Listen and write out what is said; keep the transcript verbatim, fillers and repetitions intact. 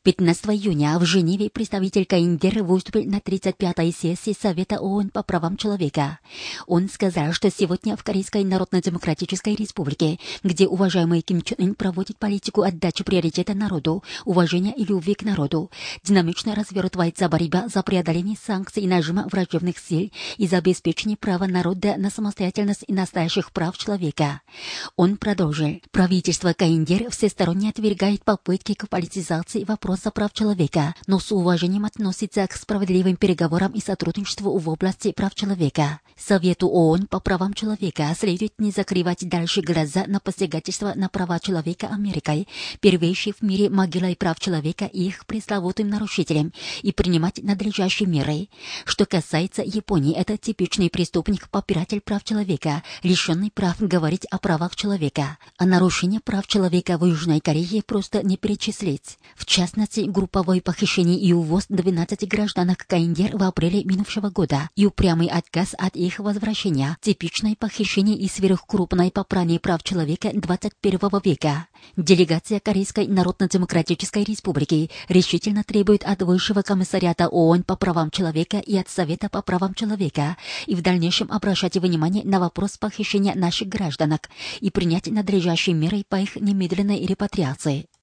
пятнадцатого июня в Женеве представитель КНДР выступил на тридцать пятой сессии Совета ООН по правам человека. Он сказал, что сегодня в Корейской Народно-Демократической Республике, где уважаемый Ким Чен Ын проводит политику отдачи приоритета народу, уважения и любви к народу, динамично развертывается борьба за преодоление санкций и нажима враждебных сил и за обеспечение права народа на самостоятельность и настоящих прав человека. Он продолжил. Правительство КНДР всесторонне отвергает попытки к политизации вопроса прав человека, но с уважением относится к справедливым переговорам и сотрудничеству в области прав человека. Совету ООН по правам человека следует не закрывать дальше глаза на посягательства на права человека Америкой, первейшей в мире могилой прав человека и их пресловутым нарушителям, и принимать надлежащие меры. Что касается Японии, это типичный преступник, попиратель прав человека, лишенный прав говорить о правах человека. А нарушение прав человека в Южной Корее просто не перечислить. В частности, групповое похищение и увоз двенадцати гражданок КНДР в апреле минувшего года и упрямый отказ от их возвращения. Типичное похищение и сверхкрупное попрание прав человека двадцать первого века. Делегация Корейской Народно-Демократической Республики решительно требует от Высшего комиссариата ООН по правам человека и от Совета по правам человека и в дальнейшем обращать внимание на вопрос похищения наших гражданок и принять надлежащие меры по их немедленной репатриации.